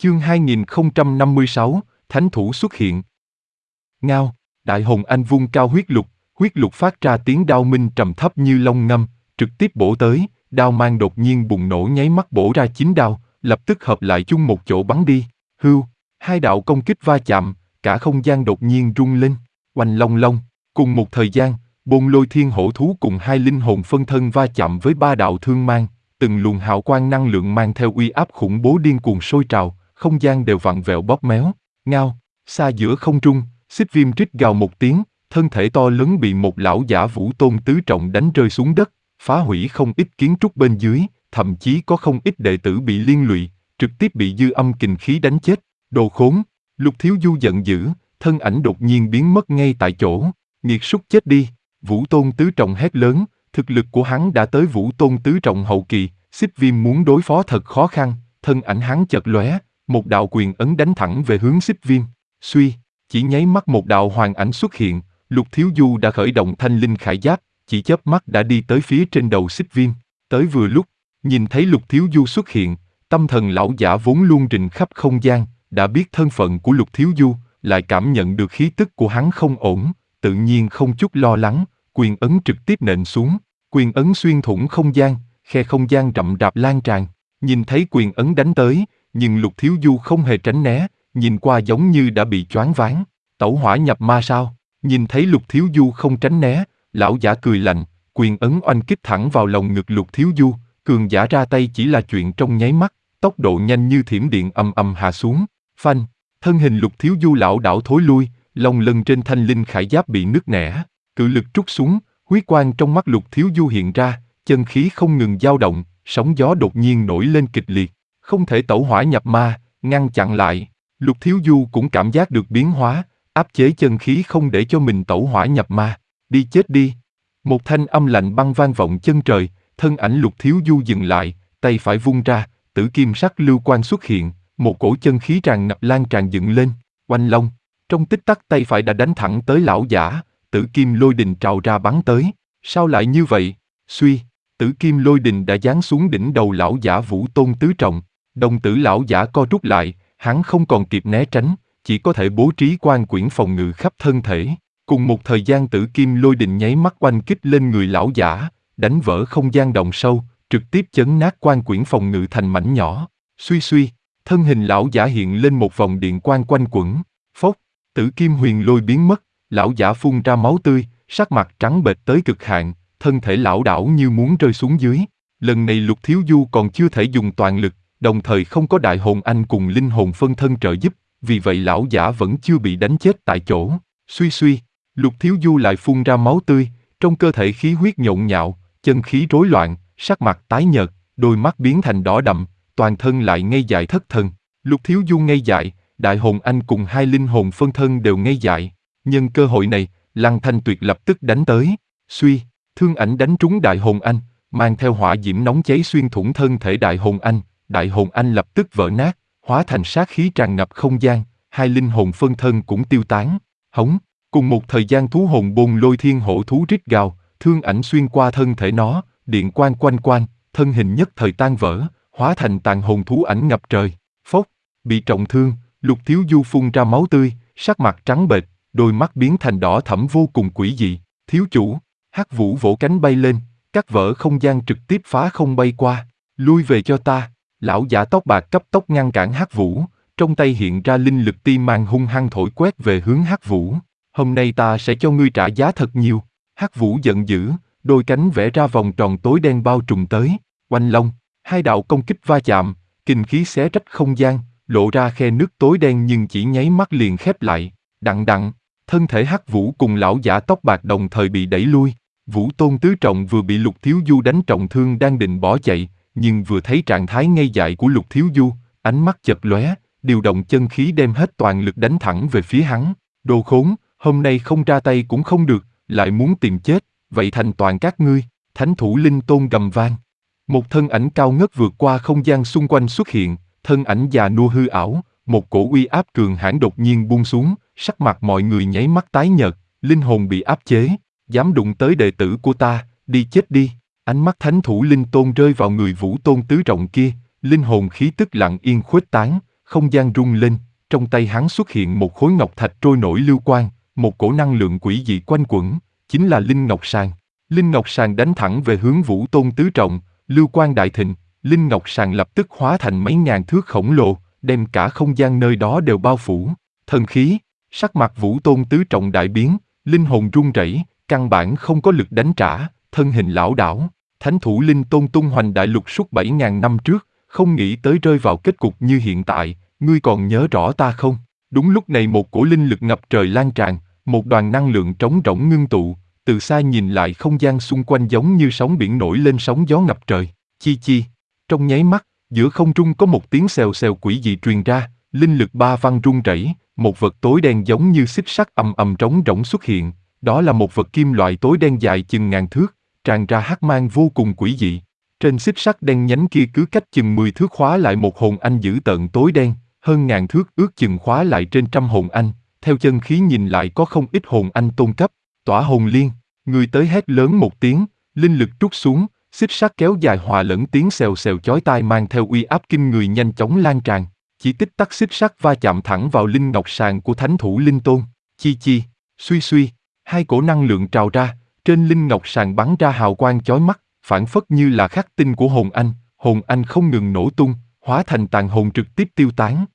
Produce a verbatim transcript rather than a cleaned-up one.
Chương hai nghìn không trăm năm mươi sáu, Thánh thủ xuất hiện. Ngao, Đại Hồng Anh vung cao huyết lục, huyết lục phát ra tiếng đao minh trầm thấp như long ngâm, trực tiếp bổ tới, đao mang đột nhiên bùng nổ nháy mắt bổ ra chín đao, lập tức hợp lại chung một chỗ bắn đi. Hưu, hai đạo công kích va chạm, cả không gian đột nhiên rung lên, oanh long long. Cùng một thời gian, Bôn Lôi Thiên Hổ Thú cùng hai linh hồn phân thân va chạm với ba đạo thương mang, từng luồng hào quang năng lượng mang theo uy áp khủng bố điên cuồng sôi trào, không gian đều vặn vẹo bóp méo. Ngao, xa giữa không trung, Xích Viêm rít gào một tiếng, thân thể to lớn bị một lão giả vũ tôn tứ trọng đánh rơi xuống đất, phá hủy không ít kiến trúc bên dưới, thậm chí có không ít đệ tử bị liên lụy, trực tiếp bị dư âm kình khí đánh chết. Đồ khốn! Lục Thiếu Du giận dữ, thân ảnh đột nhiên biến mất ngay tại chỗ. Nghiệt súc chết đi! Vũ tôn tứ trọng hét lớn, thực lực của hắn đã tới vũ tôn tứ trọng hậu kỳ, Xích Viêm muốn đối phó thật khó khăn, thân ảnh hắn chợt lóe, một đạo quyền ấn đánh thẳng về hướng Xích Viêm. Suy, chỉ nháy mắt một đạo hoàng ảnh xuất hiện, Lục Thiếu Du đã khởi động thanh linh khải giáp, chỉ chớp mắt đã đi tới phía trên đầu Xích Viêm. Tới vừa lúc, nhìn thấy Lục Thiếu Du xuất hiện, tâm thần lão giả vốn luôn rình khắp không gian, đã biết thân phận của Lục Thiếu Du, lại cảm nhận được khí tức của hắn không ổn, tự nhiên không chút lo lắng, quyền ấn trực tiếp nện xuống, quyền ấn xuyên thủng không gian, khe không gian rậm rạp lan tràn. Nhìn thấy quyền ấn đánh tới, nhưng Lục Thiếu Du không hề tránh né, nhìn qua giống như đã bị choáng váng. Tẩu hỏa nhập ma sao? Nhìn thấy Lục Thiếu Du không tránh né, lão giả cười lạnh, quyền ấn oanh kích thẳng vào lồng ngực Lục Thiếu Du, cường giả ra tay chỉ là chuyện trong nháy mắt, tốc độ nhanh như thiểm điện ầm ầm hạ xuống. Phanh, thân hình Lục Thiếu Du lảo đảo thối lui, lông lân trên thanh linh khải giáp bị nứt nẻ, cự lực trút xuống, huyết quang trong mắt Lục Thiếu Du hiện ra, chân khí không ngừng dao động, sóng gió đột nhiên nổi lên kịch liệt, không thể tẩu hỏa nhập ma, ngăn chặn lại. Lục Thiếu Du cũng cảm giác được biến hóa, áp chế chân khí không để cho mình tẩu hỏa nhập ma. Đi chết đi! Một thanh âm lạnh băng vang vọng chân trời, thân ảnh Lục Thiếu Du dừng lại, tay phải vung ra, tử kim sắc lưu quang xuất hiện, một cổ chân khí tràn ngập lan tràn dựng lên, oanh long. Trong tích tắc tay phải đã đánh thẳng tới lão giả, tử kim lôi đình trào ra bắn tới. Sao lại như vậy? Suy, tử kim lôi đình đã giáng xuống đỉnh đầu lão giả vũ tôn tứ trọng, đồng tử lão giả co rút lại, hắn không còn kịp né tránh, chỉ có thể bố trí quan quyển phòng ngự khắp thân thể. Cùng một thời gian tử kim lôi đình nháy mắt oanh kích lên người lão giả, đánh vỡ không gian động sâu, trực tiếp chấn nát quan quyển phòng ngự thành mảnh nhỏ. Suy suy, thân hình lão giả hiện lên một vòng điện quang quanh quẩn, phốc, tử kim huyền lôi biến mất, lão giả phun ra máu tươi, sắc mặt trắng bệch tới cực hạn, thân thể lảo đảo như muốn rơi xuống dưới. Lần này Lục Thiếu Du còn chưa thể dùng toàn lực, đồng thời không có Đại Hồn Anh cùng linh hồn phân thân trợ giúp, vì vậy lão giả vẫn chưa bị đánh chết tại chỗ. Suy suy, Lục Thiếu Du lại phun ra máu tươi, trong cơ thể khí huyết nhộn nhạo, chân khí rối loạn, sắc mặt tái nhợt, đôi mắt biến thành đỏ đậm, toàn thân lại ngây dại thất thần. Lục Thiếu Du ngây dại, Đại Hồn Anh cùng hai linh hồn phân thân đều ngây dại. Nhân cơ hội này, Lăng Thanh Tuyệt lập tức đánh tới. Suy, thương ảnh đánh trúng Đại Hồn Anh, mang theo hỏa diễm nóng cháy xuyên thủng thân thể Đại Hồn Anh. Đại Hồn Anh lập tức vỡ nát, hóa thành sát khí tràn ngập không gian, hai linh hồn phân thân cũng tiêu tán. Hống, cùng một thời gian thú hồn Bôn Lôi Thiên Hổ Thú rít gào, thương ảnh xuyên qua thân thể nó, điện quang quanh quanh, thân hình nhất thời tan vỡ, hóa thành tàn hồn thú ảnh ngập trời. Phốc, bị trọng thương, Lục Thiếu Du phun ra máu tươi, sắc mặt trắng bệch, đôi mắt biến thành đỏ thẫm vô cùng quỷ dị. Thiếu chủ, Hắc Vũ vỗ cánh bay lên, cắt vỡ không gian trực tiếp phá không bay qua. Lui về cho ta! Lão giả tóc bạc cấp tốc ngăn cản Hắc Vũ, trong tay hiện ra linh lực ti mang hung hăng thổi quét về hướng Hắc Vũ. Hôm nay ta sẽ cho ngươi trả giá thật nhiều. Hắc Vũ giận dữ, đôi cánh vẽ ra vòng tròn tối đen bao trùm tới. Oanh long, hai đạo công kích va chạm, kình khí xé rách không gian, lộ ra khe nước tối đen nhưng chỉ nháy mắt liền khép lại. Đặng đặng, thân thể Hắc Vũ cùng lão giả tóc bạc đồng thời bị đẩy lui. Vũ tôn tứ trọng vừa bị Lục Thiếu Du đánh trọng thương đang định bỏ chạy, nhưng vừa thấy trạng thái ngây dại của Lục Thiếu Du, ánh mắt chợt lóe, điều động chân khí đem hết toàn lực đánh thẳng về phía hắn. Đồ khốn, hôm nay không ra tay cũng không được, lại muốn tìm chết, vậy thành toàn các ngươi. Thánh thủ linh tôn gầm vang. Một thân ảnh cao ngất vượt qua không gian xung quanh xuất hiện, thân ảnh già nua hư ảo, một cổ uy áp cường hãn đột nhiên buông xuống, sắc mặt mọi người nháy mắt tái nhợt, linh hồn bị áp chế, dám đụng tới đệ tử của ta, đi chết đi. Ánh mắt thánh thủ linh tôn rơi vào người vũ tôn tứ trọng kia, linh hồn khí tức lặng yên khuếch tán, không gian rung lên, trong tay hắn xuất hiện một khối ngọc thạch trôi nổi lưu quang, một cổ năng lượng quỷ dị quanh quẩn, chính là Linh Ngọc Sàn. Linh Ngọc Sàn đánh thẳng về hướng Vũ Tôn tứ trọng, lưu quang đại thịnh, Linh Ngọc Sàn lập tức hóa thành mấy ngàn thước khổng lồ, đem cả không gian nơi đó đều bao phủ. Thần khí, sắc mặt Vũ Tôn tứ trọng đại biến, linh hồn run rẩy, căn bản không có lực đánh trả, thân hình lảo đảo. Thánh thủ Linh Tôn tung hoành đại lục suốt bảy ngàn năm trước, không nghĩ tới rơi vào kết cục như hiện tại, ngươi còn nhớ rõ ta không? Đúng lúc này một cổ linh lực ngập trời lan tràn, một đoàn năng lượng trống rỗng ngưng tụ, từ xa nhìn lại không gian xung quanh giống như sóng biển nổi lên sóng gió ngập trời. Chi chi, trong nháy mắt, giữa không trung có một tiếng xèo xèo quỷ dị truyền ra, linh lực ba văn rung rẩy, một vật tối đen giống như xích sắt ầm ầm trống rỗng xuất hiện, đó là một vật kim loại tối đen dài chừng ngàn thước, tràn ra hắc mang vô cùng quỷ dị. Trên xích sắt đen nhánh kia cứ cách chừng mười thước khóa lại một hồn anh dữ tợn tối đen, hơn ngàn thước ước chừng khóa lại trên trăm hồn anh, theo chân khí nhìn lại có không ít hồn anh tôn cấp. Tỏa hồn liên, người tới hét lớn một tiếng, linh lực trút xuống, xích sắt kéo dài hòa lẫn tiếng xèo xèo chói tai mang theo uy áp kinh người nhanh chóng lan tràn, chỉ tích tắc xích sắt va chạm thẳng vào linh ngọc sàn của thánh thủ Linh Tôn. Chi chi, suy suy, hai cổ năng lượng trào ra, trên linh ngọc sàn bắn ra hào quang chói mắt, phản phất như là khắc tinh của hồn anh, hồn anh không ngừng nổ tung, hóa thành tàn hồn trực tiếp tiêu tán.